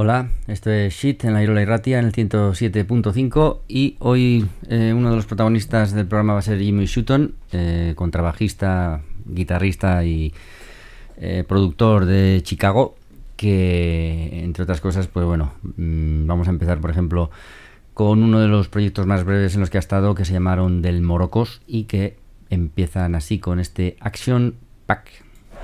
Hola, esto es Shit en la Irola y Ratia en el 107.5 y hoy uno de los protagonistas del programa va a ser Jimmy Sutton, contrabajista, guitarrista y productor de Chicago, que entre otras cosas, pues bueno, vamos a empezar por ejemplo con uno de los proyectos más breves en los que ha estado, que se llamaron Del Morocos y que empiezan así con este Action Pack.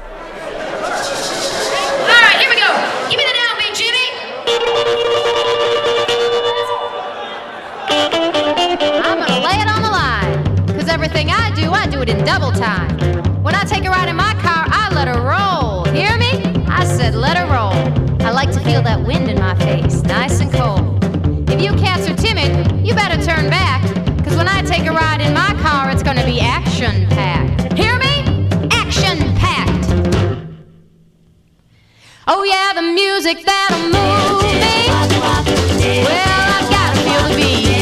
Everything I do it in double time. When I take a ride in my car, I let her roll. Hear me? I said let her roll. I like to feel that wind in my face, nice and cold. If you cats are timid, you better turn back. Cause when I take a ride in my car, it's gonna be action-packed. Hear me? Action-packed. Oh yeah, the music that'll move me. Well, I've gotta feel the beat.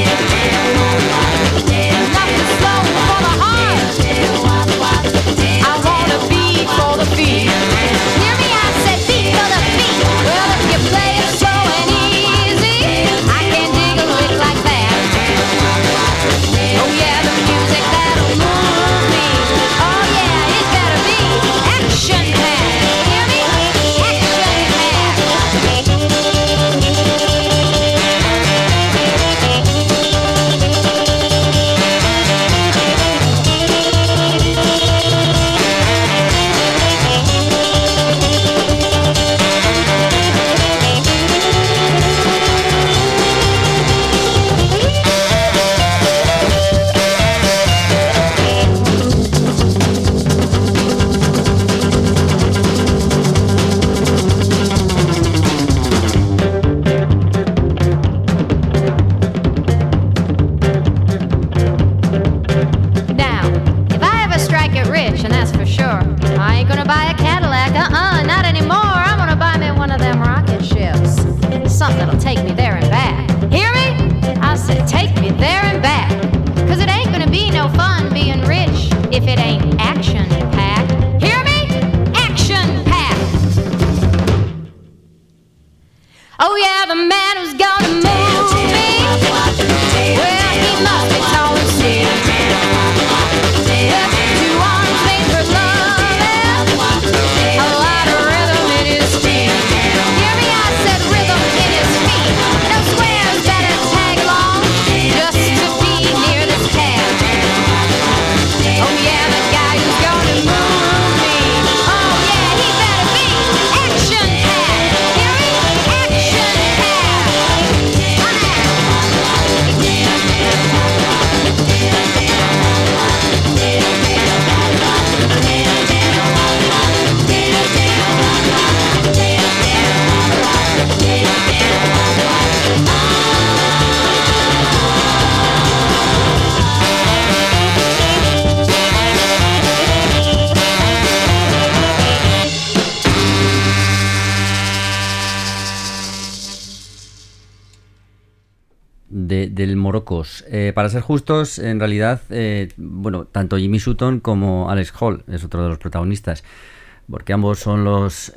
Del Morocos. Para ser justos, en realidad, bueno, tanto Jimmy Sutton como Alex Hall es otro de los protagonistas, porque ambos son los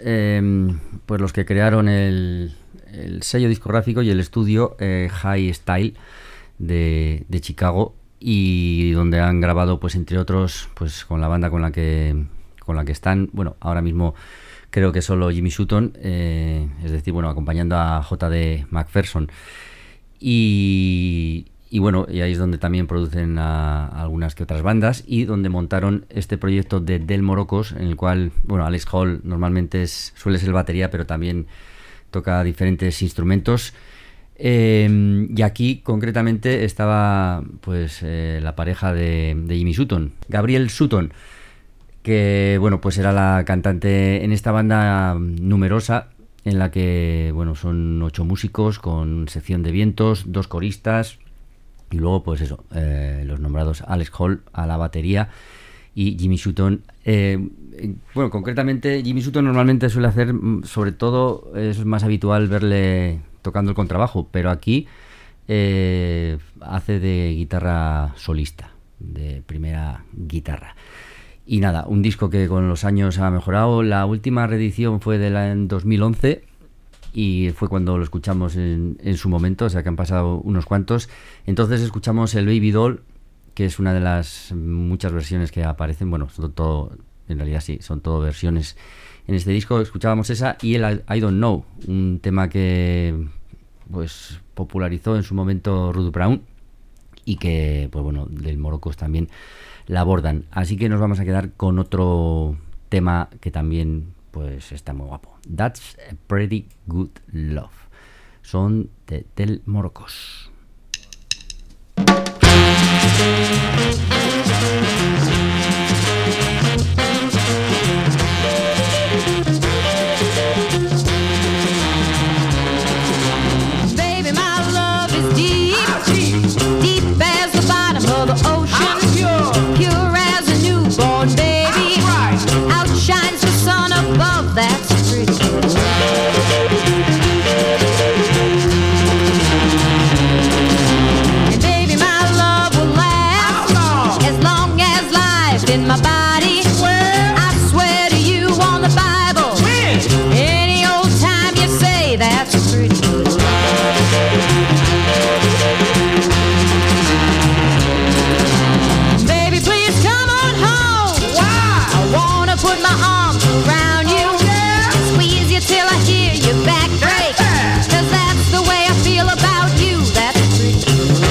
que crearon el sello discográfico y el estudio High Style de Chicago, y donde han grabado, pues entre otros, pues con la banda con la que están, bueno, ahora mismo creo que solo Jimmy Sutton, es decir, bueno, acompañando a J.D. McPherson. Y bueno, y ahí es donde también producen a algunas que otras bandas, y donde montaron este proyecto de Del Morocos, en el cual, bueno, Alex Hall normalmente suele ser batería, pero también toca diferentes instrumentos. Y aquí concretamente estaba pues la pareja de Jimmy Sutton, Gabrielle Sutton, que bueno, pues era la cantante en esta banda numerosa, en la que, bueno, son 8 músicos con sección de vientos, 2 coristas y luego, pues eso, los nombrados Alex Hall a la batería y Jimmy Sutton. Bueno, concretamente Jimmy Sutton normalmente suele hacer, sobre todo es más habitual verle tocando el contrabajo, pero aquí hace de guitarra solista, de primera guitarra. Y nada, un disco que con los años ha mejorado. La última reedición fue en 2011 y fue cuando lo escuchamos en su momento, o sea que han pasado unos cuantos. Entonces escuchamos el Baby Doll, que es una de las muchas versiones que aparecen, bueno, son todo, en realidad sí, son todo versiones en este disco. Escuchábamos esa y el I Don't Know, un tema que pues popularizó en su momento Rudy Brown y que, pues bueno, del Morocos también la abordan. Así que nos vamos a quedar con otro tema que también pues está muy guapo. That's a Pretty Good Love. Son del Morocos. Baby, my love is deep, deep as the bottom of the ocean, pure as a newborn baby. Outshines the sun above. That's pretty good. And baby, my love will last as long as life in my body. I swear to you on the Bible, any old time you say that's pretty good. Baby, please come on home. I wanna put my arms around you, squeeze you till I hear your back break, 'cause that's the way I feel about you. That's pretty good.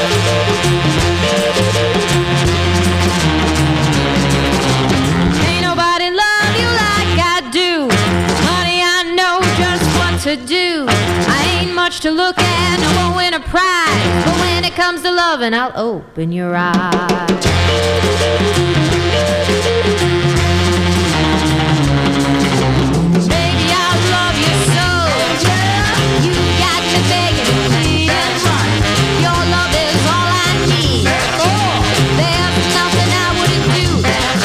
Ain't nobody love you like I do. Honey, I know just what to do. I ain't much to look at, I won't win a prize, but when it comes to loving, I'll open your eyes. Baby, I love you so. You got me begging, please. Your love is all I need. There's nothing I wouldn't do.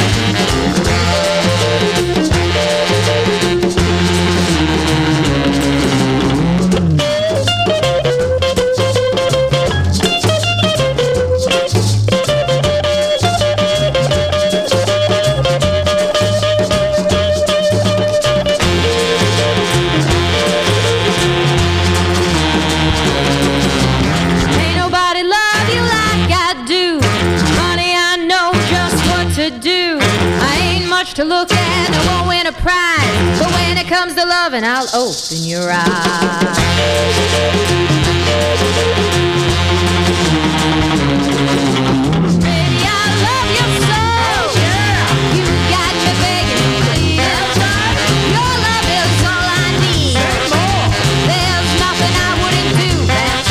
Ain't nobody love you like I do. Honey, I know just what to do. I ain't much to look at, I won't win a prize, but when it comes to loving, I'll open your eyes. Baby, I love you so. You got me begging, please. Your love is all I need. There's nothing I wouldn't do. That's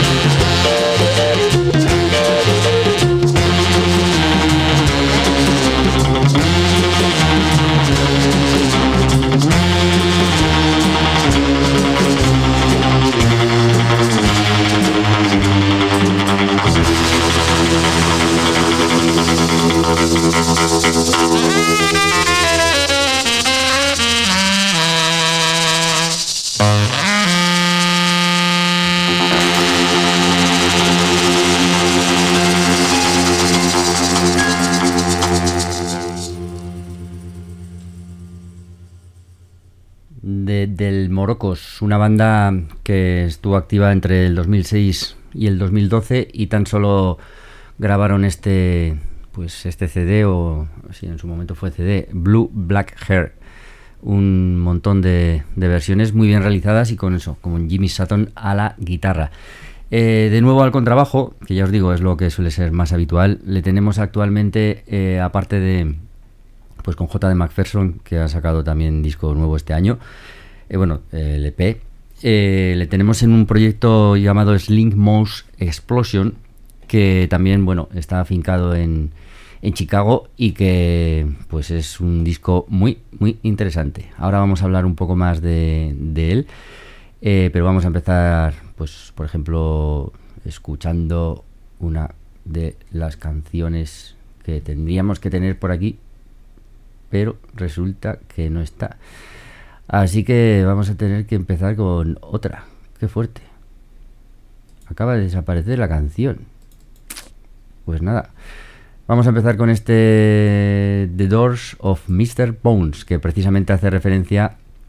del Morocos, una banda que estuvo activa entre el 2006 y el 2012 y tan solo grabaron este CD, o si en su momento fue CD, Blue Black Hair, un montón de versiones muy bien realizadas y con eso, como Jimmy Sutton a la guitarra. De nuevo al contrabajo, que ya os digo es lo que suele ser más habitual, le tenemos actualmente, aparte de pues con J.D. McPherson, que ha sacado también disco nuevo este año, el EP, le tenemos en un proyecto llamado Slink Mouse Explosion, que también está afincado en Chicago y que pues es un disco muy muy interesante. Ahora vamos a hablar un poco más de él, pero vamos a empezar pues por ejemplo escuchando una de las canciones que tendríamos que tener por aquí, pero resulta que no está, así que vamos a tener que empezar con otra. Qué fuerte, acaba de desaparecer la canción. Pues nada, vamos a empezar con este The Doors of Mr. Bones, que precisamente hace referencia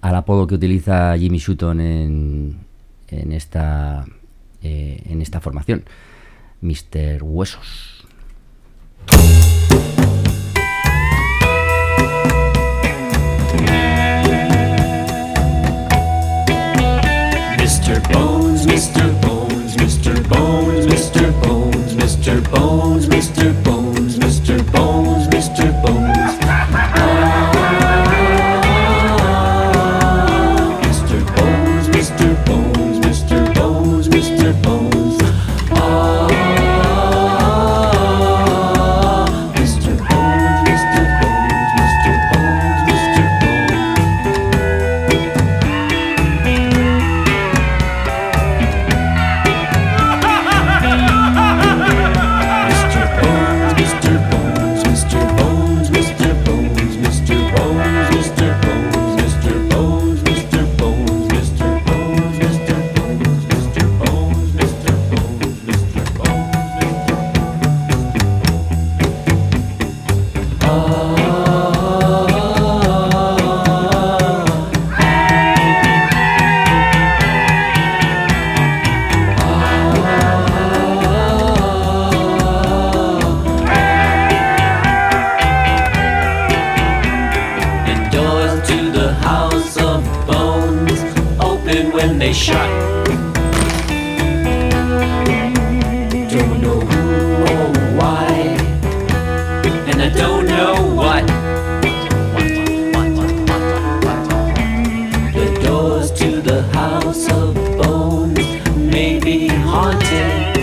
al apodo que utiliza Jimmy Sutton en esta formación, Mr. Huesos. Mr. Bones, Mr. Bones, Mr. Bones, Mr. Bones, Mr. Bones, Mr. Bones, Mr. Bones, Mr. Bones. Mr. Bones, Mr. Bones, Mr. Bones, Mr. Bones. Mr. Bones, Mr. Bones, Mr. Bones, Mr. Shut. Don't know who or why, and I don't know what. The doors to the house of bones may be haunted.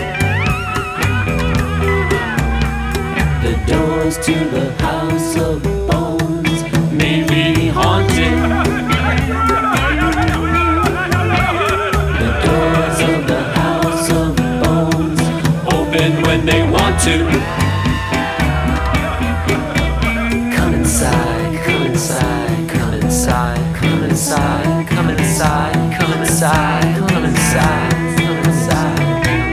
The doors to the house of bones may be haunted. When they want to. Come inside, come inside, come inside, come inside, come inside, come inside, come inside, come inside,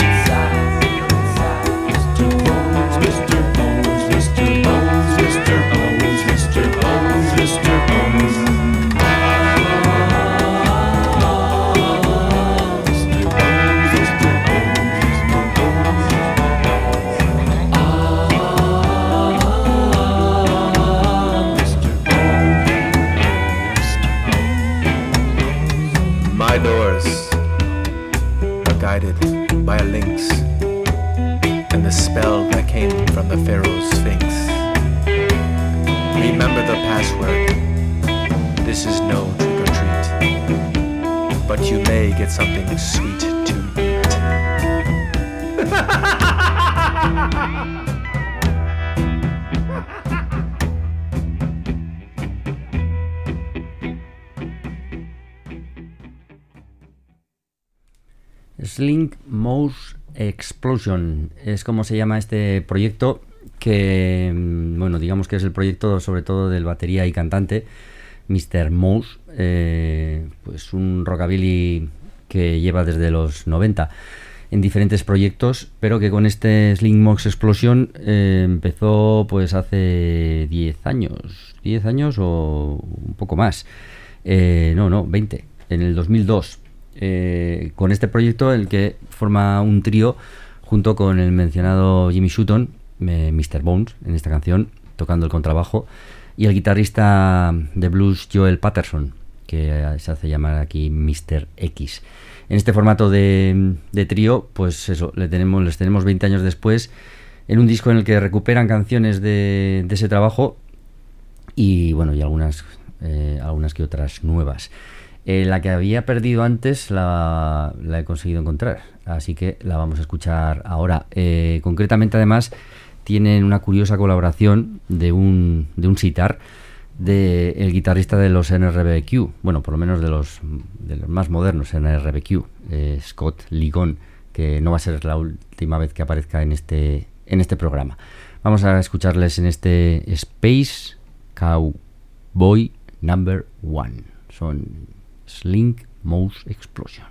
Mr. Bones, Mr. Bones, Mr. Bones, Mr. Bones, Mr. Bones, Mr. Bones. My doors are guided by a lynx and the spell that came from the Pharaoh's Sphinx. Remember the password. This is no trick or treat, but you may get something sweet to eat. Slink Mouse Explosion es como se llama este proyecto, que bueno, digamos que es el proyecto sobre todo del batería y cantante Mr. Mouse, pues un rockabilly que lleva desde los 90 en diferentes proyectos, pero que con este Slink Mouse Explosion empezó pues hace 10 años o un poco más, 20, en el 2002. Con este proyecto, el que forma un trío junto con el mencionado Jimmy Sutton, Mr. Bones en esta canción, tocando el contrabajo, y el guitarrista de blues Joel Patterson, que se hace llamar aquí Mr. X. En este formato de trío, pues eso, les tenemos 20 años después, en un disco en el que recuperan canciones de ese trabajo y bueno, y algunas que otras nuevas. La que había perdido antes la he conseguido encontrar, así que la vamos a escuchar ahora. Concretamente, además, tienen una curiosa colaboración de un sitar del guitarrista de los NRBQ, bueno, por lo menos de los más modernos NRBQ, Scott Ligon, que no va a ser la última vez que aparezca en este programa. Vamos a escucharles en este Space Cowboy No. 1. Son Slink Mouse Explosion.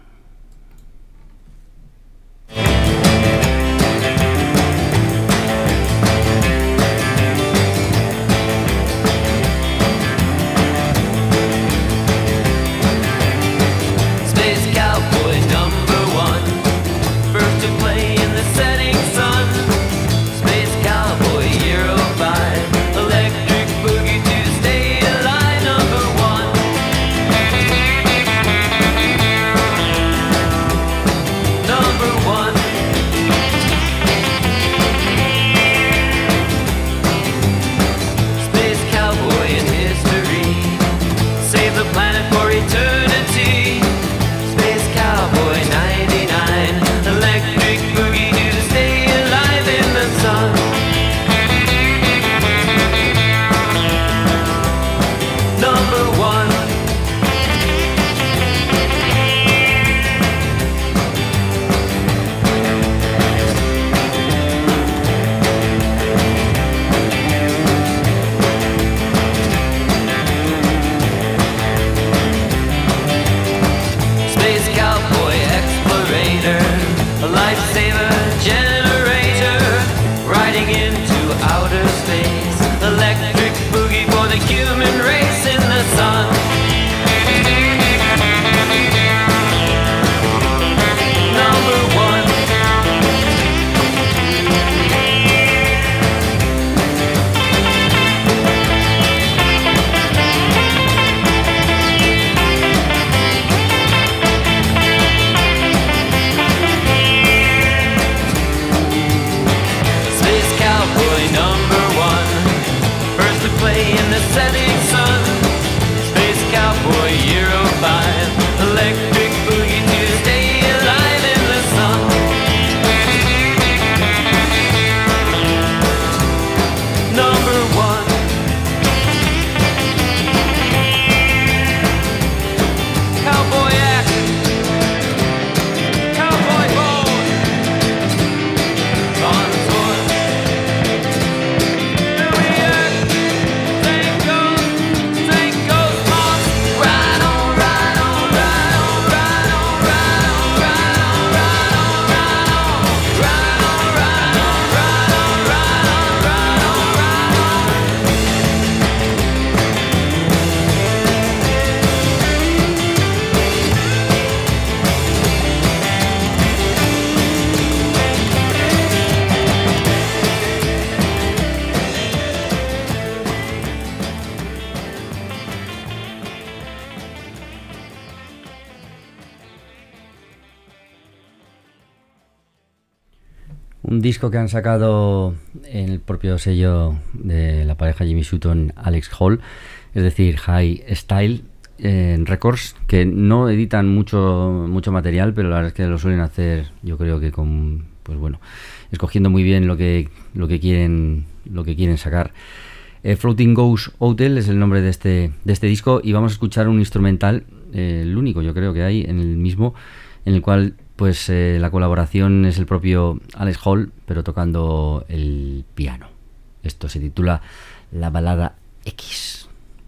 Un disco que han sacado en el propio sello de la pareja Jimmy Sutton, Alex Hall, es decir, High Style Records, que no editan mucho material, pero la verdad es que lo suelen hacer, yo creo que con, pues bueno, escogiendo muy bien lo que quieren sacar. Floating Ghost Hotel es el nombre de este disco, y vamos a escuchar un instrumental, el único yo creo que hay en el mismo, en el cual pues la colaboración es el propio Alex Hall, pero tocando el piano. Esto se titula La Balada X.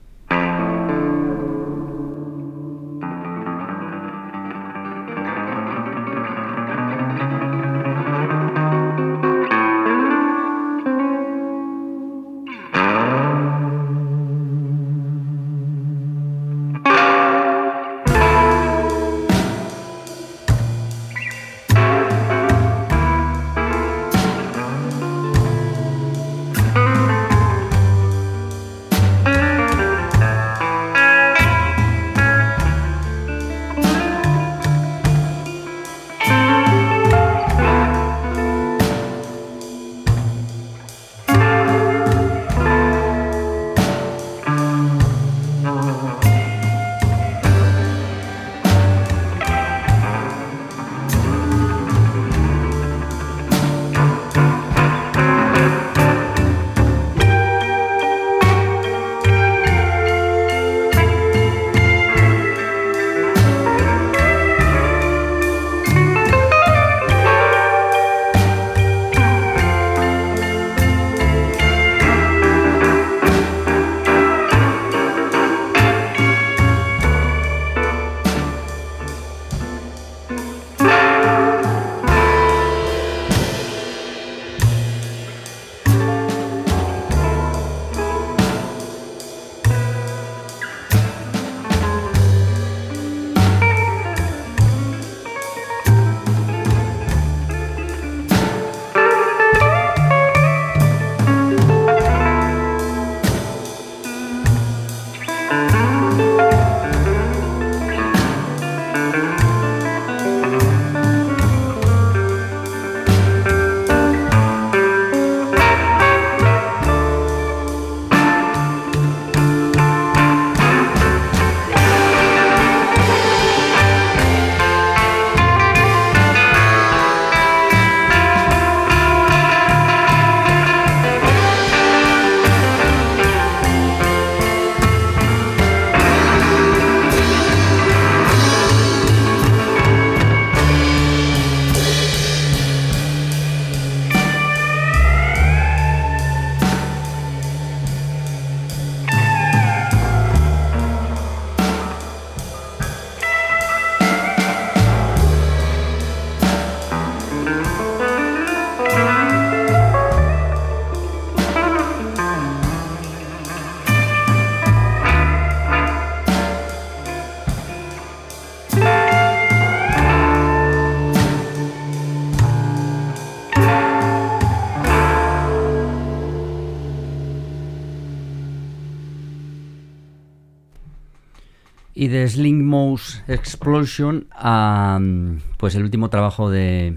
Y de Sling Mouse Explosion a pues el último trabajo de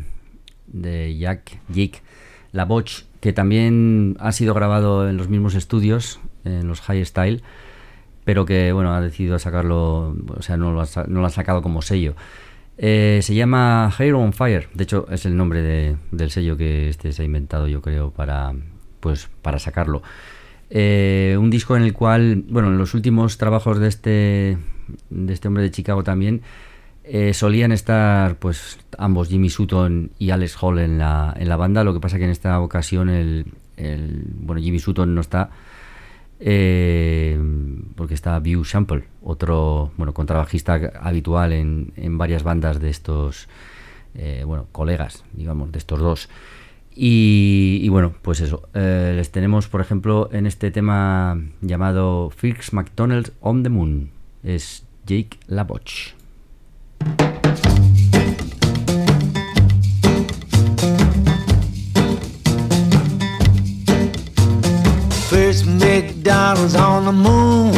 Jake LaBouche, que también ha sido grabado en los mismos estudios, en los High Style, pero que bueno, ha decidido sacarlo, o sea, no lo ha sacado como sello. Se llama Hair on Fire, de hecho es el nombre del sello que se ha inventado, yo creo, para sacarlo. Un disco en el cual, bueno, en los últimos trabajos de este hombre de Chicago también solían estar pues ambos, Jimmy Sutton y Alex Hall en la banda. Lo que pasa que en esta ocasión Jimmy Sutton no está, porque está Beau Sample, otro contrabajista habitual en varias bandas de estos colegas, digamos, de estos dos. Y bueno, pues eso, les tenemos, por ejemplo, en este tema llamado Fix McDonald's on the Moon, es Jake LaBouche. First McDonald's on the moon,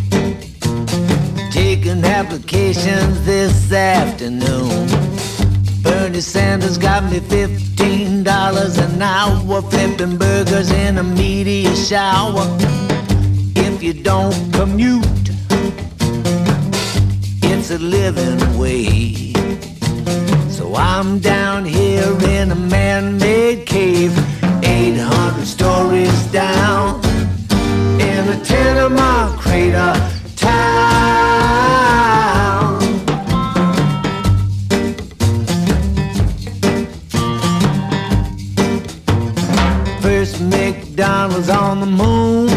taking applications this afternoon. Bernie Sanders got me $15 an hour, flipping burgers in a media shower. If you don't commute, it's a living wage. So I'm down here in a man-made cave, 800 stories down, in a tenement crater town. First McDonald's on the moon,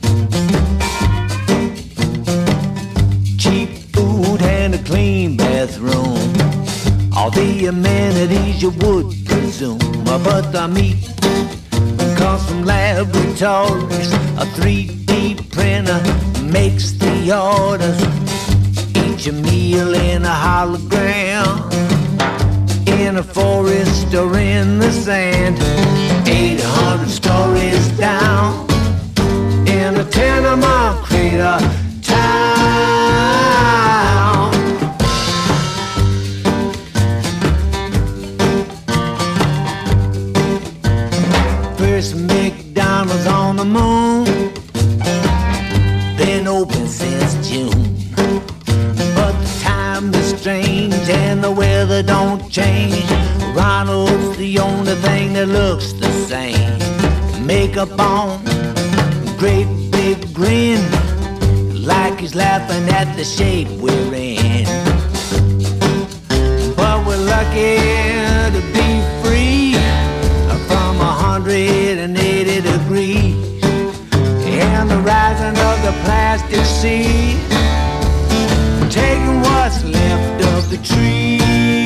cheap food and a clean bathroom, all the amenities you would presume. But the meat comes from laboratories, a 3D printer makes the orders. Eat your meal in a hologram, in a forest or in the sand, 800 stories down, in a tenement crater town. First McDonald's on the moon, been open since June. But the time is strange and the weather don't change. Ronald's the only thing that looks the same. Makeup on, great big grin, like he's laughing at the shape we're in. But we're lucky to be free from 180 degrees and the rising of the plastic sea, taking what's left of the tree.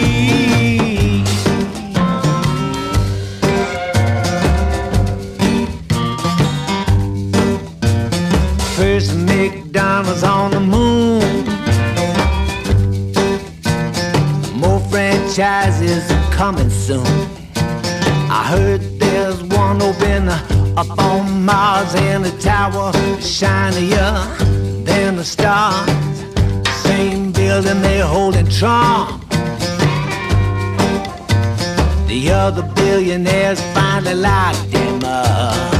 First McDonald's on the moon, more franchises coming soon. I heard there's one open up on Mars, and the tower shinier than the stars. Same building they're holding Trump. The other billionaires finally locked him up.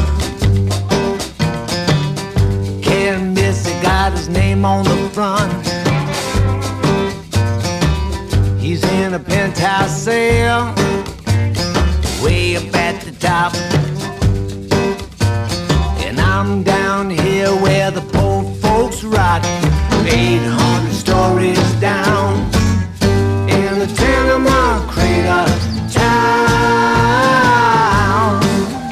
Ken Missy got his name on the front. He's in a penthouse cell, way up at the top. And I'm down here where the poor folks rock, 800 stories down, in the tenement crater town.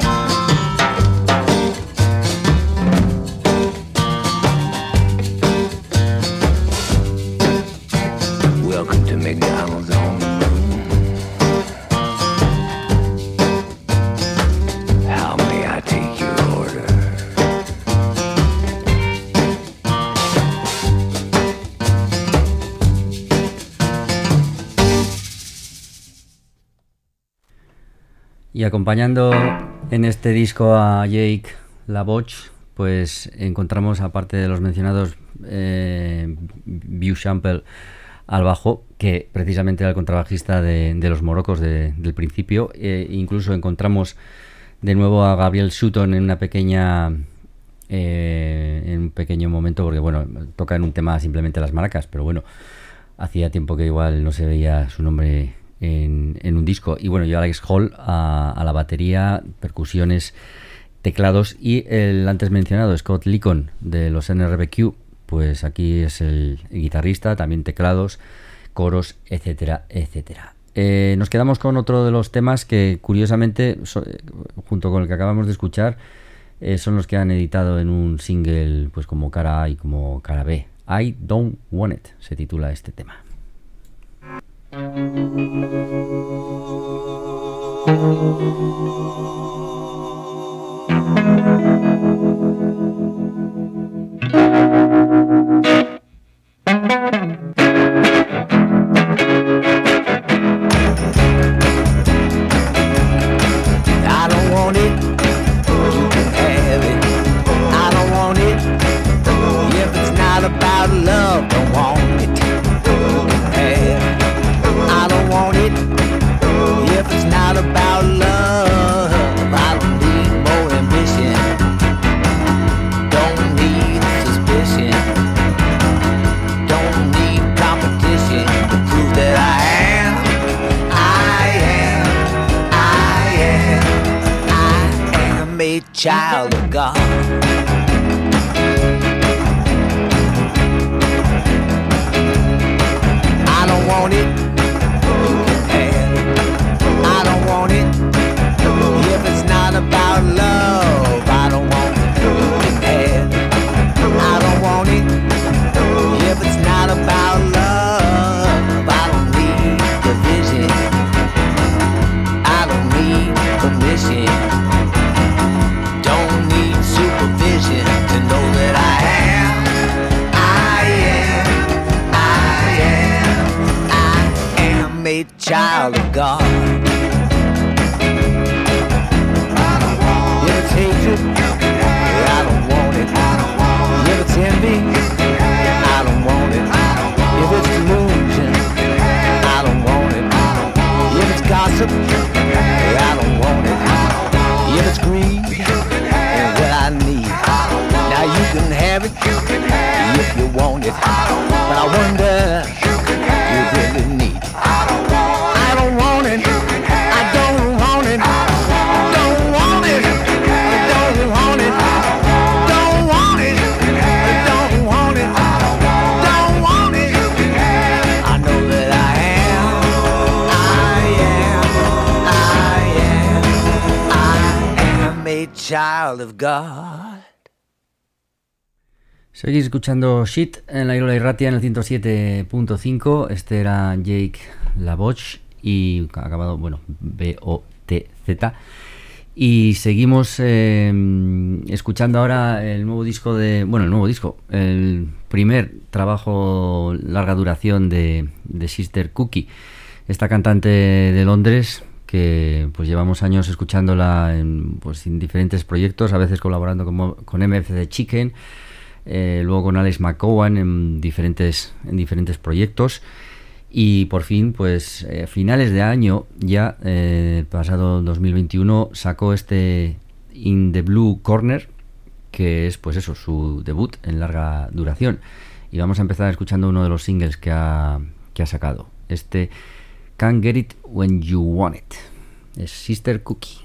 Welcome to McDonald's on the moon. How may I take your order? Y acompañando en este disco a Jake LaBouche, pues encontramos, aparte de los mencionados, Beauchamp al bajo, que precisamente era el contrabajista de los Morocos del principio. Incluso encontramos de nuevo a Gabriel Sutton en una pequeña en un pequeño momento, porque bueno, toca en un tema simplemente las maracas, pero bueno, hacía tiempo que igual no se veía su nombre en un disco. Y bueno, yo Alex Hall a la batería, percusiones, teclados, y el antes mencionado Scott Leacon de los NRBQ, pues aquí es el guitarrista, también teclados, coros, etcétera, etcétera. Nos quedamos con otro de los temas que curiosamente, junto con el que acabamos de escuchar, son los que han editado en un single, pues como cara A y como cara B. I Don't Want It se titula este tema. I don't want it, you can have it. I don't want it, if it's not about love, don't want it, you can have it. I don't want it, child of God. I don't want it, you can have it. I don't want it, if it's not about love. I don't want it, you can have it. I don't want it, if it's not about love. I don't need division, I don't need permission, don't need supervision to know that I am a child of God. If it's hatred, I don't want it. If it's envy, I don't want it. If it's delusion, I don't want it. If it's gossip, I don't want it. If it's greed, it's what I need. Now you can have it if you want it, but I wonder you really need it. I don't want it, I don't want it, don't want it, don't want it, don't want it, don't want it, don't want it. I know that I am a child of God. Seguís escuchando Shit en la Irola Irratia en el 107.5. Este era Jake LaBoche y acabado, bueno, B-O-T-Z. Y seguimos escuchando ahora el nuevo disco el primer trabajo larga duración de Sister Cookie, esta cantante de Londres que pues llevamos años escuchándola en diferentes proyectos, a veces colaborando con MF The Chicken, luego con Alex McCowan en diferentes proyectos. Y por fin, pues finales de año, ya pasado 2021, sacó este In the Blue Corner, que es pues eso, su debut en larga duración. Y vamos a empezar escuchando uno de los singles que ha sacado. Este Can't Get It When You Want It. Es Sister Cookie.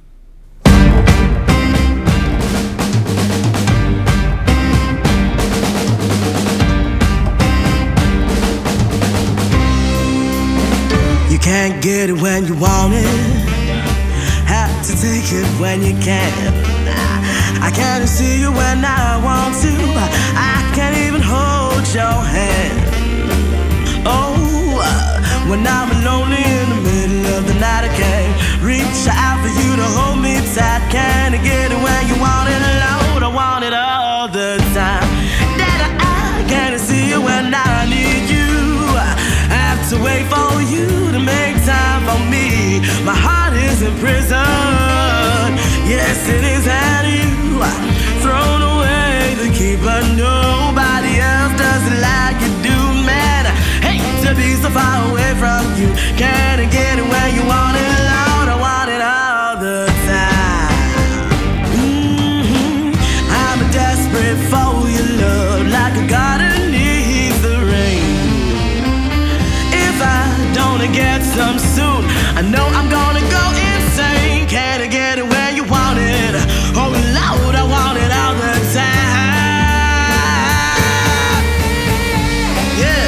You can't get it when you want it, have to take it when you can. I can't see you when I want to, I can't even hold your hand. Oh, when I'm lonely in the middle of the night, I can't reach out for you to hold me tight. Can't get it when you want it, Lord, I want it all the time. That I can't see you when I need you, I have to wait for you to make time for me. My heart is in prison, yes it is, and you thrown away the key, but nobody else does it like you do, man. I hate to be so far away from you, can't get it when you want it, Lord, I want it all the time. I'm desperate for your love, like a garden needs the rain. If I don't get some soon, I know I'm gonna go insane. Can't get it when you want it, oh Lord, I want it all the time. Yeah.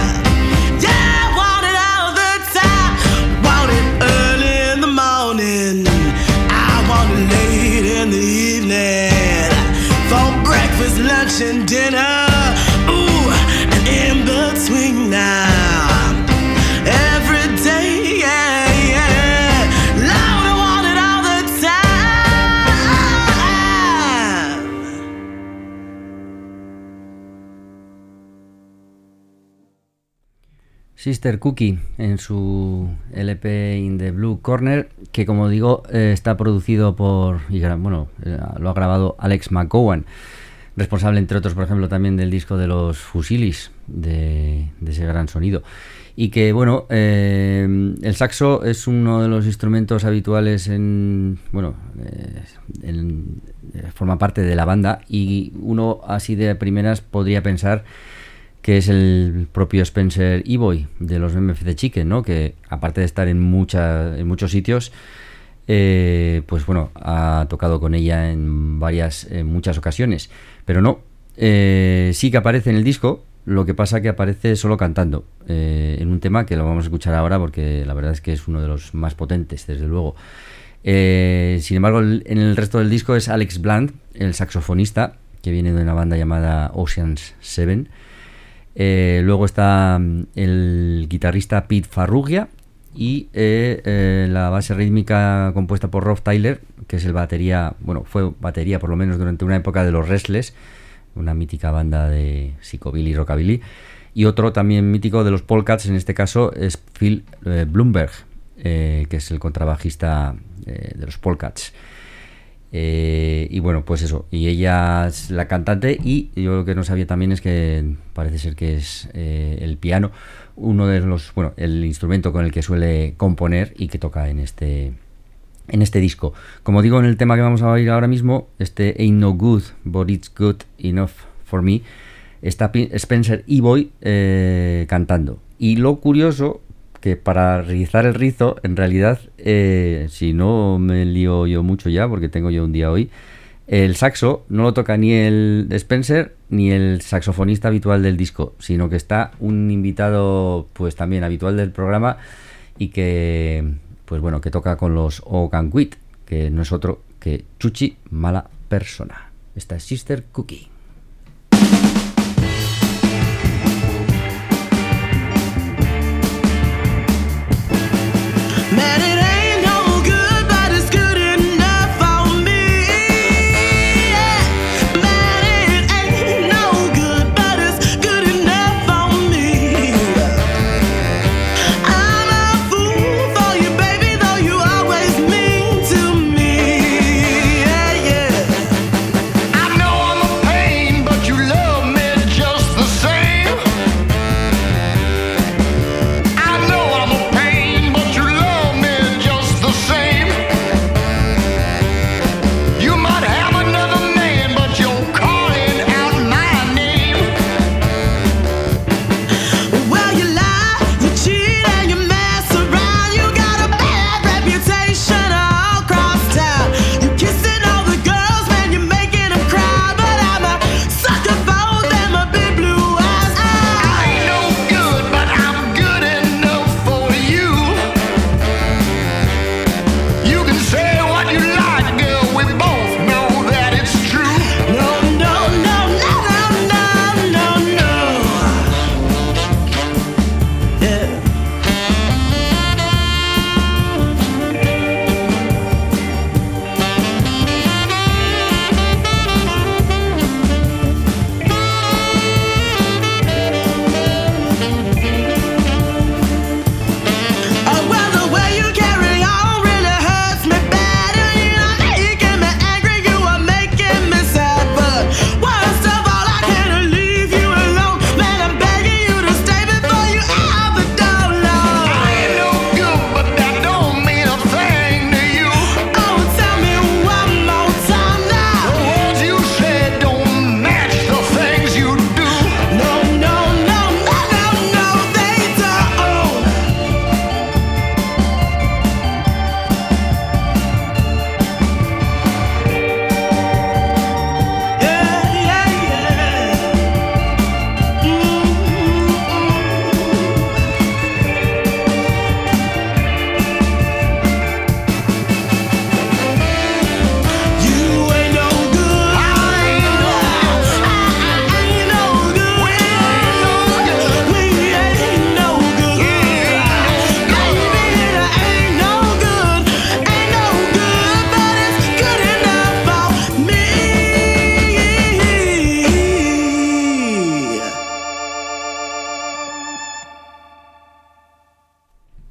Yeah, I want it all the time. Want it early in the morning, lunch and dinner. Ooh, and in between now, every day, yeah, yeah. Lord, I want it all the time. Sister Cookie en su LP In the Blue Corner, que como digo está producido por, lo ha grabado Alex McGowan, responsable entre otros, por ejemplo, también del disco de los Fusilis, de ese gran sonido. Y que el saxo es uno de los instrumentos habituales forma parte de la banda, y uno así de primeras podría pensar que es el propio Spencer E-Boy de los MF Chicken, ¿no? Que aparte de estar en muchos sitios, ha tocado con ella en muchas ocasiones, pero no, sí que aparece en el disco. Lo que pasa que aparece solo cantando en un tema que lo vamos a escuchar ahora, porque la verdad es que es uno de los más potentes, desde luego. Sin embargo, en el resto del disco es Alex Blunt, el saxofonista, que viene de una banda llamada Ocean's 7. Luego está el guitarrista Pete Farrugia y la base rítmica compuesta por Rob Tyler, que es el batería, fue batería por lo menos durante una época de los Restless, una mítica banda de psicobilly y rockabilly, y otro también mítico de los Polecats, en este caso es Phil Blumberg, que es el contrabajista de los Polecats. Pues eso, y ella es la cantante, y yo lo que no sabía también es que parece ser que es el piano uno de los, el instrumento con el que suele componer y que toca en este disco. Como digo, en el tema que vamos a oír ahora mismo, este Ain't No Good But It's Good Enough For Me, está Spencer E-Boy cantando. Y lo curioso, que para rizar el rizo, en realidad, si no me lío yo mucho ya, porque tengo yo un día hoy, el saxo no lo toca ni el Spencer ni el saxofonista habitual del disco, sino que está un invitado pues también habitual del programa, y que que toca con los Ogan Quit, que no es otro que Chuchi Mala Persona. Esta es Sister Cookie. Man, it ain't no good, but it's good enough for me. Yeah. Man, it ain't no good, but it's good enough for me. I'm a fool for you, baby, though you always mean to me. Yeah, yeah. I know I'm a pain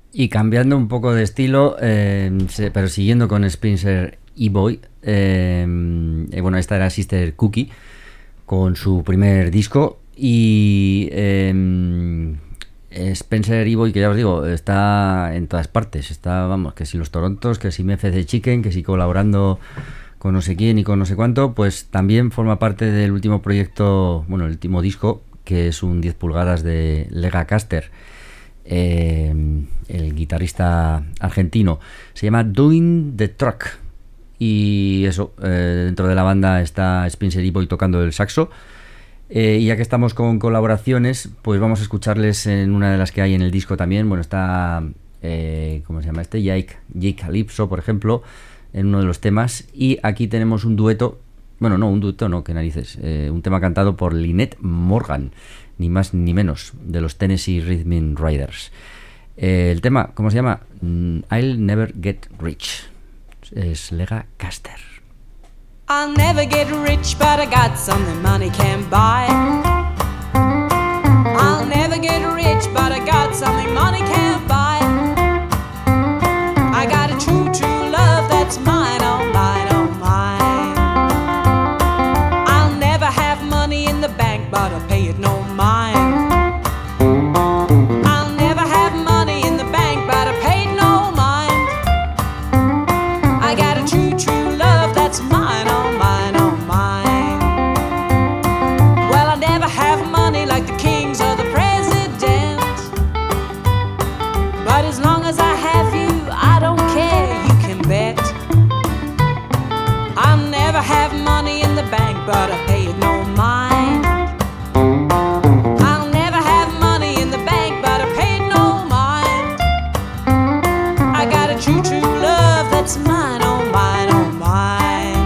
Y cambiando un poco de estilo, pero siguiendo con Spencer E-Boy, bueno, esta era Sister Cookie con su primer disco. Y Spencer E-Boy, que ya os digo, está en todas partes. Está, vamos, que si los Torontos, que si MFC Chicken, que si colaborando con no sé quién y con no sé cuánto, pues también forma parte del último proyecto, bueno, el último disco, que es un 10 pulgadas de Lega Caster, el guitarrista argentino. Se llama Doing the Truck. Y eso, dentro de la banda está Spencer E-Boy tocando el saxo. Y ya que estamos con colaboraciones, pues vamos a escucharles en una de las que hay en el disco también. Bueno, está, ¿cómo se llama este? Jake Calypso, por ejemplo, en uno de los temas. Y aquí tenemos un dueto, bueno, no, un dueto no, qué narices, un tema cantado por Lynette Morgan, ni más ni menos, de los Tennessee Rhythm Riders. El tema, ¿cómo se llama? I'll Never Get Rich. Es Lega Caster. I'll never get rich, but I got something money can't buy. I'll never get rich, but I got something money can't buy. I got a true, true love that's mine, oh mine, oh mine. I'll never have money in the bank, but I'll pay it no mind. I'll never have money in the bank, but I pay it no mind. I got a true, true love that's mine, oh mine, oh mine. Well, I never have money like the kings or the president, but as long as I have you, I don't care, you can bet. I'll never have money in the bank, but I pay it no mind. I'll never have money in the bank, but I pay it no mind. I got a true, true love that's mine, oh mine, oh mine.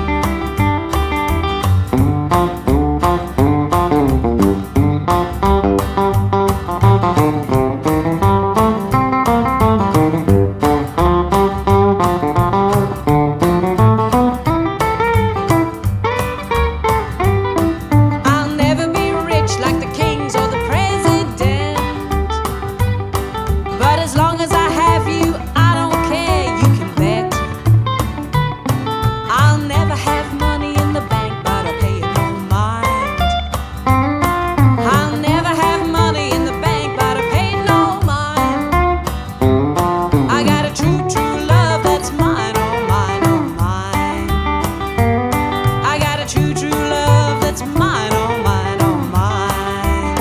I'll never be rich like the kings or the president, but as long as I have you, I don't care, you can bet. I'll never have money in the bank, but I pay it no mind. I'll never have money in the bank, but I pay it no mind. I got a true, true love that's mine, oh mine, oh mine. I got a true, true love that's mine, oh mine, oh mine.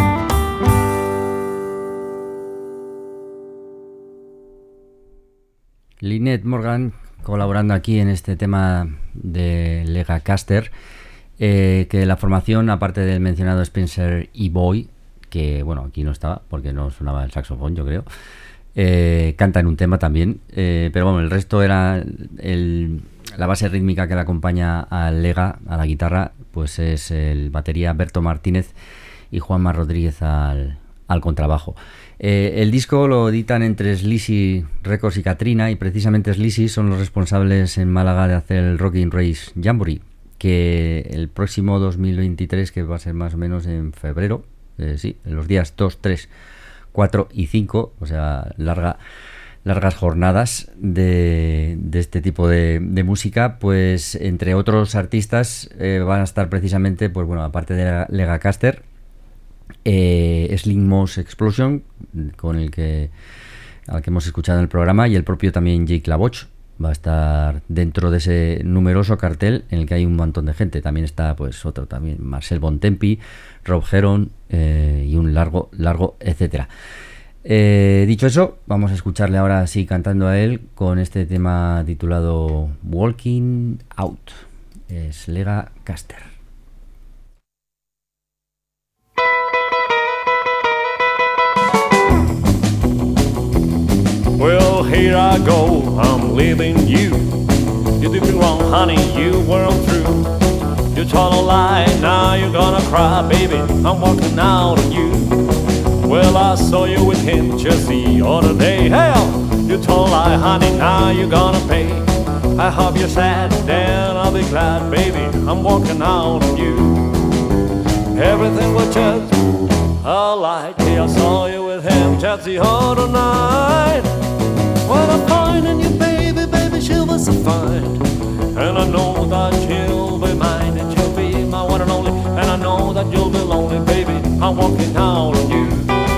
Lynette Morgan colaborando aquí en este tema de Lega Caster, que la formación, aparte del mencionado Spencer E-Boy, que bueno, aquí no estaba porque no sonaba el saxofón, yo creo, canta en un tema también, pero bueno, el resto era la base rítmica que le acompaña a Lega, a la guitarra, pues es el batería Berto Martínez y Juanma Rodríguez al contrabajo. El disco lo editan entre Sleazy Records y Katrina, y precisamente Sleazy son los responsables en Málaga de hacer el Rockin' Race Jamboree, que el próximo 2023, que va a ser más o menos en febrero, sí, en los días 2, 3, 4 y 5, o sea, largas jornadas de este tipo de música, pues entre otros artistas van a estar precisamente, pues bueno, aparte de Lega Caster, Slim Moss Explosion, al que hemos escuchado en el programa, y el propio también Jake Lavoch va a estar dentro de ese numeroso cartel en el que hay un montón de gente. También está pues otro también, Marcel Bontempi, Rob Heron, y un largo etcétera. Dicho eso, vamos a escucharle ahora sí cantando a él con este tema titulado Walking Out. Es Lega Caster. Well, here I go, I'm leaving you. You did me wrong, honey, you weren't through. You told a lie, now you're gonna cry, baby, I'm walking out on you. Well, I saw you with him just the other day. Hell, you told a lie, honey, now you're gonna pay. I hope you're sad, then I'll be glad, baby, I'm walking out on you. Everything was just a lie, till I saw you with him just the other night. I find in you, baby, baby, she'll be so fine. And I know that she'll be mine, and she'll be my one and only. And I know that you'll be lonely, baby, I'm walking out on you.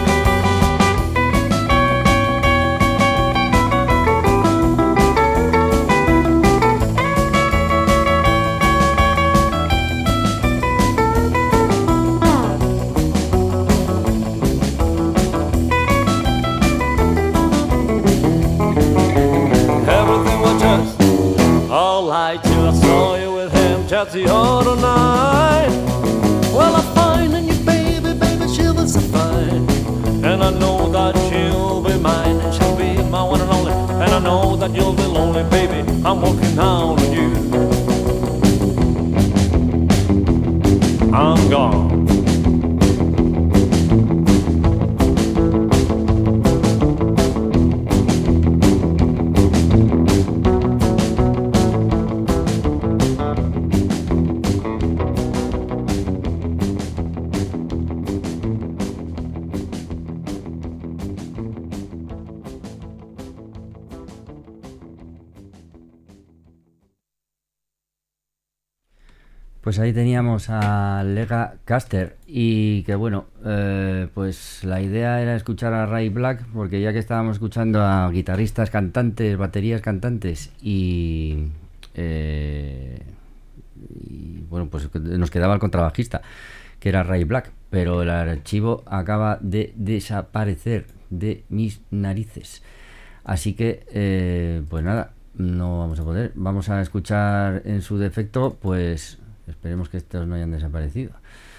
Till I saw you with him just the other night. Well, I find in you, baby, baby, she'll be so fine. And I know that she'll be mine, and she'll be my one and only. And I know that you'll be lonely, baby, I'm walking out on you. I'm gone. Pues ahí teníamos a Lega Caster y que bueno, pues la idea era escuchar a Ray Black, porque ya que estábamos escuchando a guitarristas, cantantes, baterías, cantantes y bueno, pues nos quedaba el contrabajista, que era Ray Black, pero el archivo acaba de desaparecer de mis narices, así que pues nada, no vamos a poder, vamos a escuchar en su defecto, pues esperemos que estos no hayan desaparecido.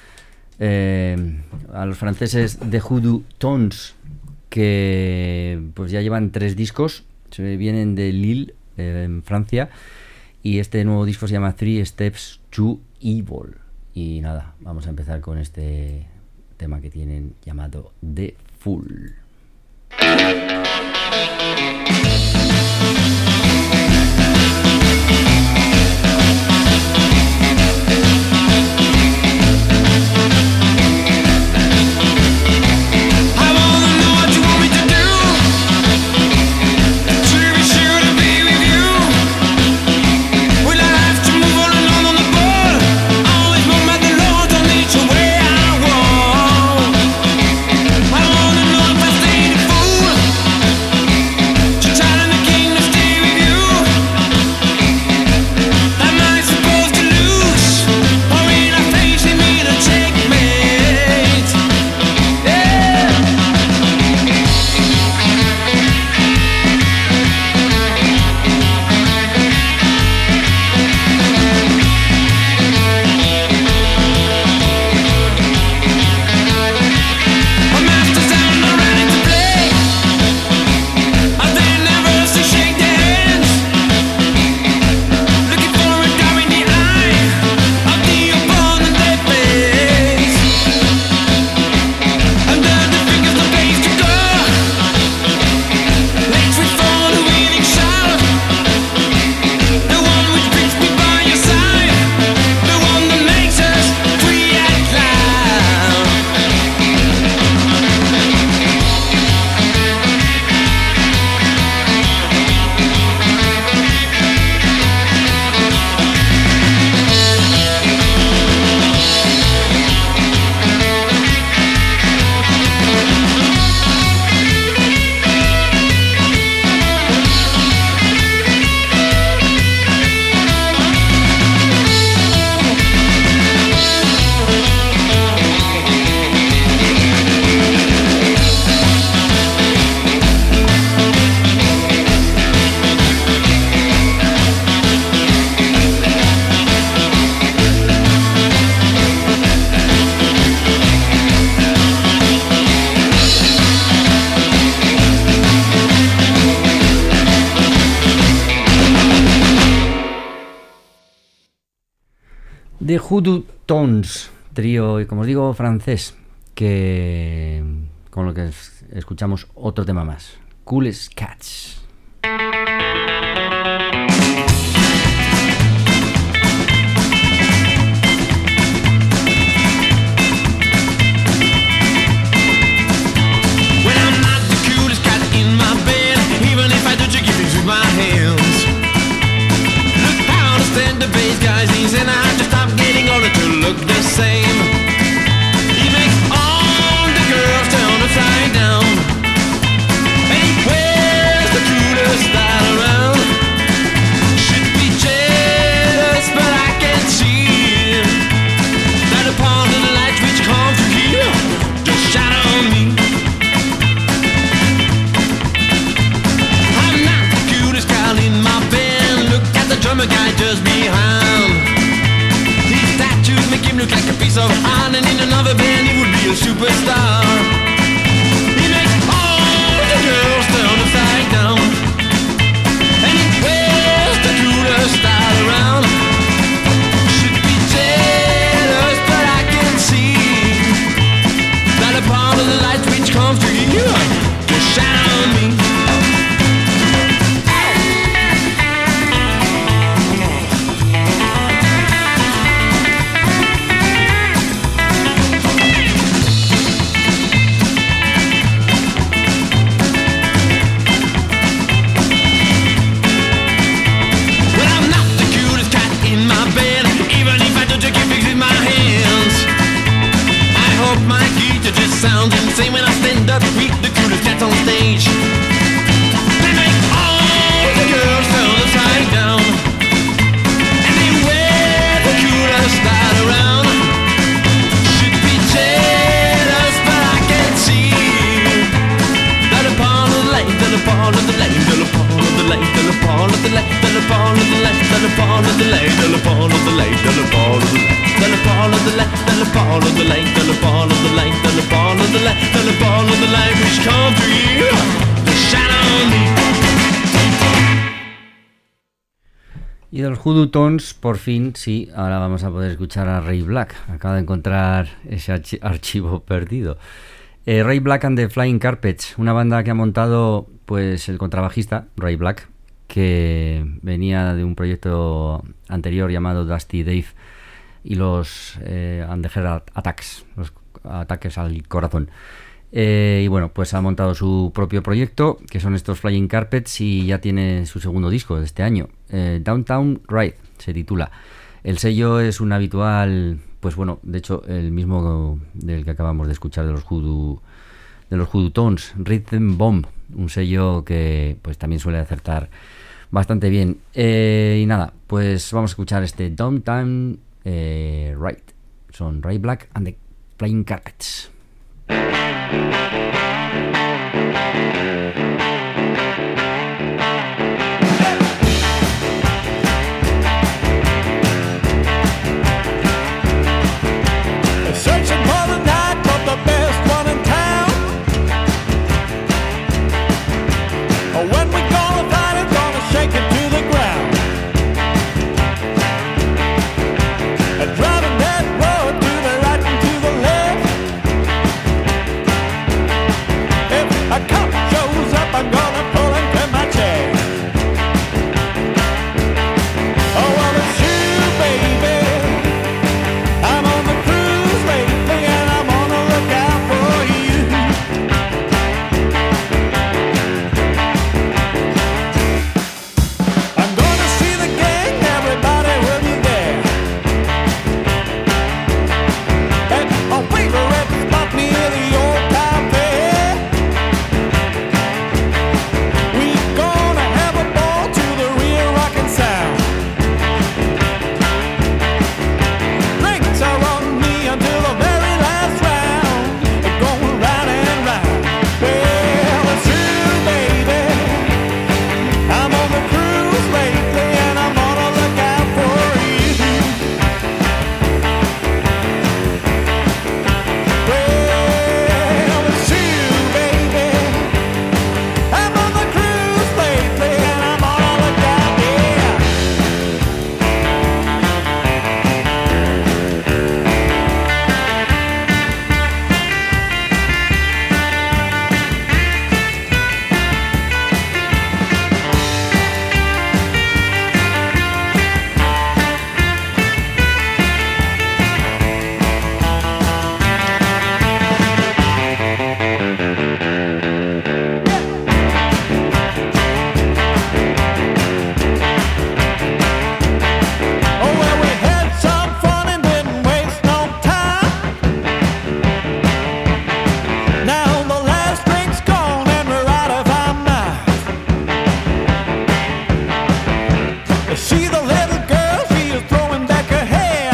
A los franceses de Hoodoo Tones, que pues ya llevan 3 discos, vienen de Lille, en Francia, y este nuevo disco se llama 3 Steps to Evil. Y nada, vamos a empezar con este tema que tienen llamado The Fool. The Hoodoo Tones, trío, como os digo, francés, que con lo que escuchamos otro tema más, Coolest Cats. Well, I'm not the coolest cat in my bed, even if I do tricky Paul of the lake, the Paul of the lake, the Paul of the lake, the Paul of the lake, the Paul of the lake, the Paul of the lake, the Paul of the lake, the Paul of the lake, the Paul of the lake, the Paul of the lake, the Paul of the lake, the Paul of the lake, which come to you to shine on me. Y de los Hoodoo Tones, por fin, sí, ahora vamos a poder escuchar a Ray Black. Acabo de encontrar ese archivo perdido. Ray Black and the Flying Carpets, una banda que ha montado pues el contrabajista Ray Black, que venía de un proyecto anterior llamado Dusty Dave y los And the Heart Attacks, los ataques al corazón. Y bueno, pues ha montado su propio proyecto, que son estos Flying Carpets, y ya tiene su segundo disco de este año. Downtown Ride se titula. El sello es un habitual, pues bueno, de hecho el mismo del que acabamos de escuchar de los Hoodoo Tones, Rhythm Bomb, un sello que pues también suele acertar bastante bien. Y nada, pues vamos a escuchar este Downtown Ride. Son Ray Black and the Flying Carpets. Searching for the night, but the best one in town. When we gonna find it, gonna shake it to the ground. Driving that road to the right and to the left. If a cop shows up, I'm gonna pull him from my chair. Oh, well, it's you, baby. I'm on the cruise lately, and I'm on the lookout for you. I'm gonna see the gang, everybody will be there. At a favorite spot near the old town fair. We gonna have a ball to the real rockin' sound. Drinks are on me until the very last round. Going round and round. Well, it's true, baby. I'm on the cruise lately, and I'm on a lookout for you. Well, it's you, baby. I'm on the cruise lately, and I'm on a lookout, yeah. Oh, well, we had some fun and didn't waste no time. Now the last drink's gone and we're out of our minds. See the little girl, she is throwing back her hair.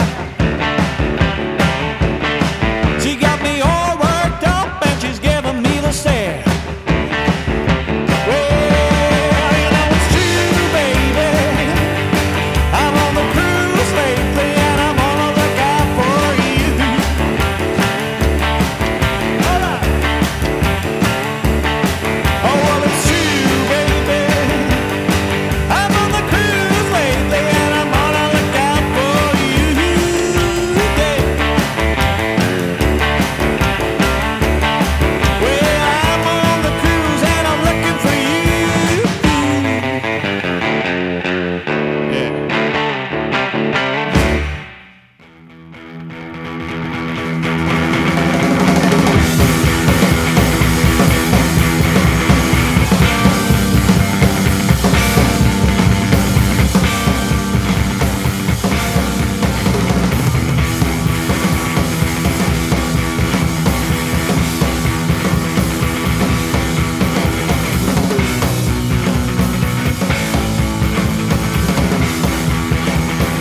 She got me all worked up and she's giving me the stare. Well, you know it's true, baby. I'm on the cruise lately, and I'm on a lookout for you. Hold on. Oh, well, it's you, baby. I'm on the cruise lately, and I'm on a lookout for you. Yeah. Well, I'm on the cruise, and I'm looking for you. Yeah.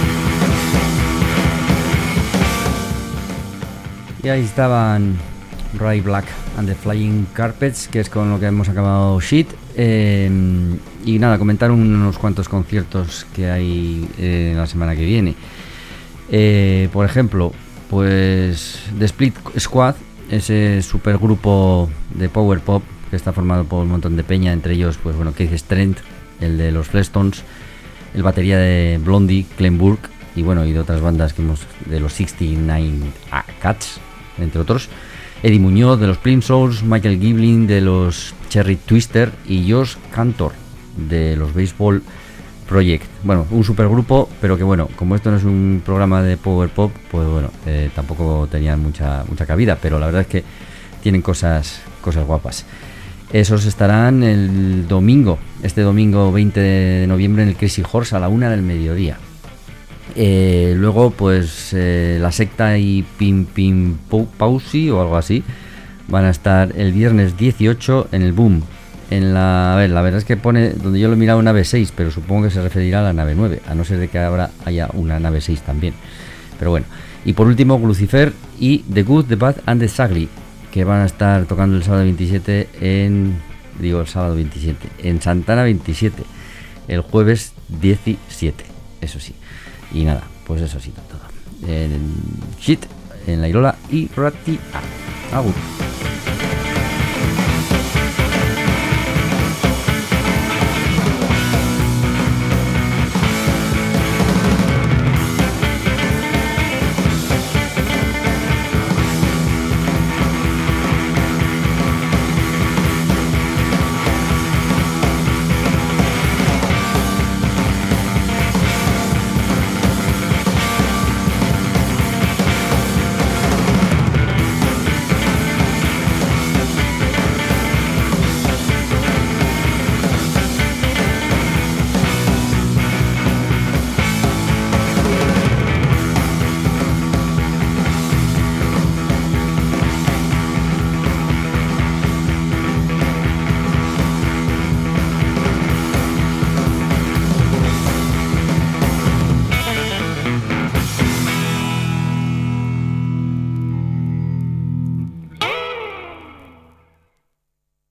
Y ahí estaban Ray Black and the Flying Carpets, que es con lo que hemos acabado Shit. Y nada, comentar unos cuantos conciertos que hay la semana que viene. Por ejemplo, pues The Split Squad, ese supergrupo de power pop que está formado por un montón de peña, entre ellos, pues bueno, Keith Strand, el de los Flintstones, el batería de Blondie, Glenn Burke, y bueno, y de otras bandas que de los 69 Cats, entre otros. Eddie Muñoz de los Plimsouls, Michael Giblin de los Cherry Twister y Josh Cantor de los Baseball Project. Bueno, un supergrupo, pero que bueno, como esto no es un programa de power pop, pues bueno, tampoco tenían mucha cabida, pero la verdad es que tienen cosas guapas. Esos estarán el domingo, este domingo 20 de noviembre en el Crazy Horse a la 1 del mediodía. Luego pues La Secta y Pim Pausi o algo así van a estar el viernes 18 en el Boom. A ver, la verdad es que pone, donde yo lo he mirado, nave 6, pero supongo que se referirá a la nave 9, a no ser de que haya una nave 6 también. Pero bueno, y por último Lucifer y The Good, The Bad and The Ugly, que van a estar tocando el sábado 27 en Santana 27, el jueves 17, eso sí. Y nada, pues eso sí, todo. En Shit, en La Irola y Ratia. Agur.